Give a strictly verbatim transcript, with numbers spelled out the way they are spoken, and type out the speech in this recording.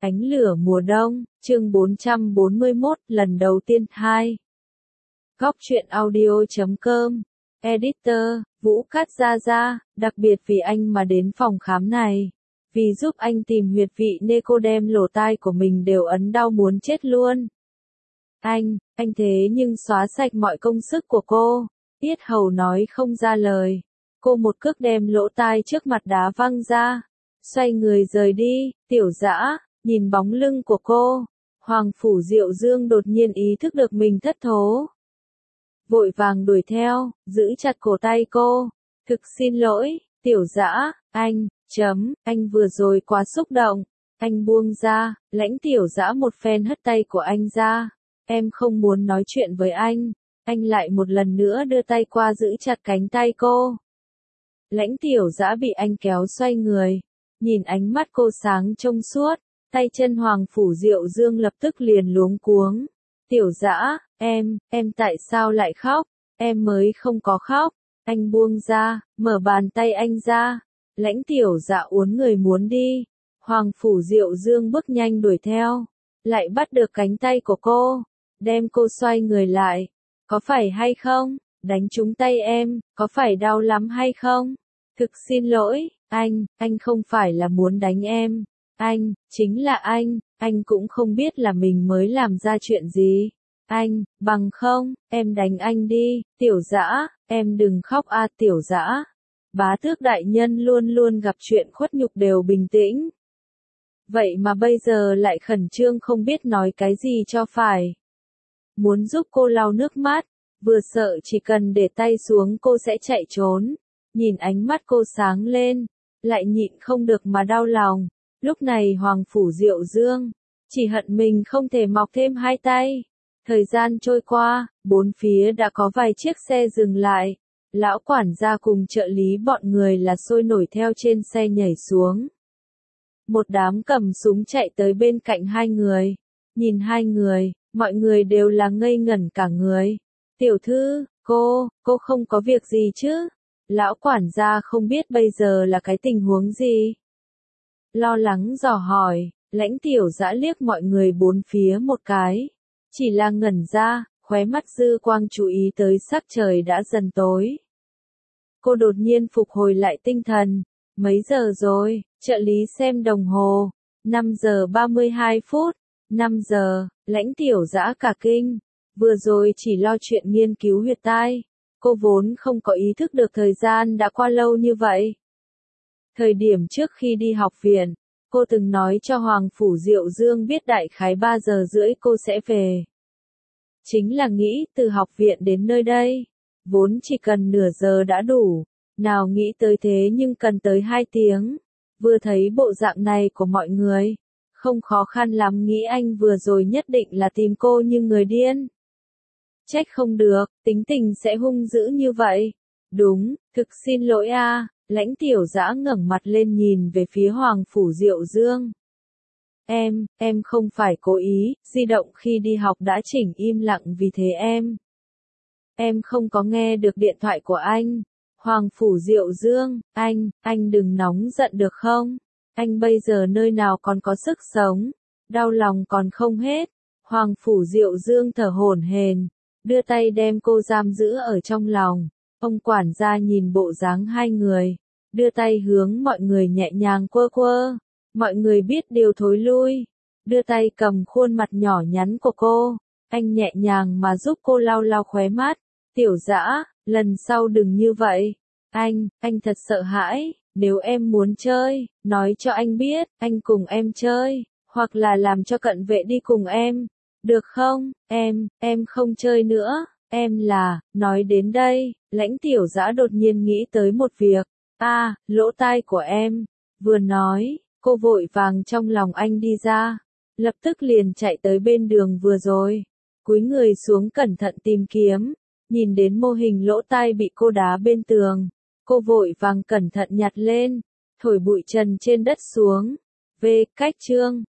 Ánh lửa mùa đông, chương bốn trăm bốn mươi mốt, lần đầu tiên hai. Góc truyện audio.com, Editor, Vũ Cát Gia Gia, đặc biệt vì anh mà đến phòng khám này. Vì giúp anh tìm huyệt vị Nicodem lỗ tai của mình đều ấn đau muốn chết luôn. Anh, anh thế nhưng xóa sạch mọi công sức của cô. Tiết Hầu nói không ra lời. Cô một cước đem lỗ tai trước mặt đá văng ra. Xoay người rời đi, Tiểu Dã. Nhìn bóng lưng của cô, Hoàng Phủ Diệu Dương đột nhiên ý thức được mình thất thố. Vội vàng đuổi theo, giữ chặt cổ tay cô. Thực xin lỗi, Tiểu Dã, anh, chấm, anh vừa rồi quá xúc động. Anh buông ra, Lãnh Tiểu Dã một phen hất tay của anh ra. Em không muốn nói chuyện với anh. Anh lại một lần nữa đưa tay qua giữ chặt cánh tay cô. Lãnh Tiểu Dã bị anh kéo xoay người. Nhìn ánh mắt cô sáng trong suốt. Tay chân Hoàng Phủ Diệu Dương lập tức liền luống cuống. Tiểu Dã, em, em tại sao lại khóc? Em mới không có khóc. Anh buông ra, mở bàn tay anh ra. Lãnh Tiểu Dã uốn người muốn đi. Hoàng Phủ Diệu Dương bước nhanh đuổi theo. Lại bắt được cánh tay của cô. Đem cô xoay người lại. Có phải hay không? Đánh trúng tay em, có phải đau lắm hay không? Thực xin lỗi, anh, anh không phải là muốn đánh em. Anh, chính là anh, anh cũng không biết là mình mới làm ra chuyện gì. Anh, bằng không, em đánh anh đi, Tiểu Dã, em đừng khóc a Tiểu Dã. Bá tước đại nhân luôn luôn gặp chuyện khuất nhục đều bình tĩnh. Vậy mà bây giờ lại khẩn trương không biết nói cái gì cho phải. Muốn giúp cô lau nước mắt, vừa sợ chỉ cần để tay xuống cô sẽ chạy trốn. Nhìn ánh mắt cô sáng lên, lại nhịn không được mà đau lòng. Lúc này Hoàng Phủ Diệu Dương, chỉ hận mình không thể mọc thêm hai tay. Thời gian trôi qua, bốn phía đã có vài chiếc xe dừng lại. Lão quản gia cùng trợ lý bọn người là sôi nổi theo trên xe nhảy xuống. Một đám cầm súng chạy tới bên cạnh hai người. Nhìn hai người, mọi người đều là ngây ngẩn cả người. Tiểu thư, cô, cô không có việc gì chứ? Lão quản gia không biết bây giờ là cái tình huống gì. Lo lắng dò hỏi, Lãnh Tiểu Dã liếc mọi người bốn phía một cái. Chỉ là ngẩn ra, khóe mắt dư quang chú ý tới sắc trời đã dần tối. Cô đột nhiên phục hồi lại tinh thần. Mấy giờ rồi? Trợ lý xem đồng hồ. năm giờ ba mươi hai phút. năm giờ, Lãnh Tiểu Dã cả kinh. Vừa rồi chỉ lo chuyện nghiên cứu huyệt tai. Cô vốn không có ý thức được thời gian đã qua lâu như vậy. Thời điểm trước khi đi học viện, cô từng nói cho Hoàng Phủ Diệu Dương biết đại khái ba giờ rưỡi cô sẽ về. Chính là nghĩ từ học viện đến nơi đây, vốn chỉ cần nửa giờ đã đủ, nào nghĩ tới thế nhưng cần tới hai tiếng. Vừa thấy bộ dạng này của mọi người, không khó khăn lắm nghĩ anh vừa rồi nhất định là tìm cô như người điên. Trách không được, tính tình sẽ hung dữ như vậy. Đúng, thực xin lỗi a. Lãnh Tiểu Dã ngẩng mặt lên nhìn về phía Hoàng Phủ Diệu Dương. Em, em không phải cố ý, di động khi đi học đã chỉnh im lặng vì thế em. Em không có nghe được điện thoại của anh. Hoàng Phủ Diệu Dương, anh, anh đừng nóng giận được không? Anh bây giờ nơi nào còn có sức sống, đau lòng còn không hết. Hoàng Phủ Diệu Dương thở hổn hển, đưa tay đem cô giam giữ ở trong lòng. Ông quản gia nhìn bộ dáng hai người, đưa tay hướng mọi người nhẹ nhàng quơ quơ. Mọi người biết điều thối lui, đưa tay cầm khuôn mặt nhỏ nhắn của cô. Anh nhẹ nhàng mà giúp cô lau lau khóe mắt. Tiểu Dã, lần sau đừng như vậy. Anh, anh thật sợ hãi. Nếu em muốn chơi, nói cho anh biết, anh cùng em chơi, hoặc là làm cho cận vệ đi cùng em. Được không? Em, em không chơi nữa. Em là, nói đến đây, Lãnh Tiểu Dã đột nhiên nghĩ tới một việc. A, à, lỗ tai của em. Vừa nói, cô vội vàng trong lòng anh đi ra. Lập tức liền chạy tới bên đường vừa rồi. Cúi người xuống cẩn thận tìm kiếm. Nhìn đến mô hình lỗ tai bị cô đá bên tường. Cô vội vàng cẩn thận nhặt lên. Thổi bụi trần trên đất xuống. Về cách chương.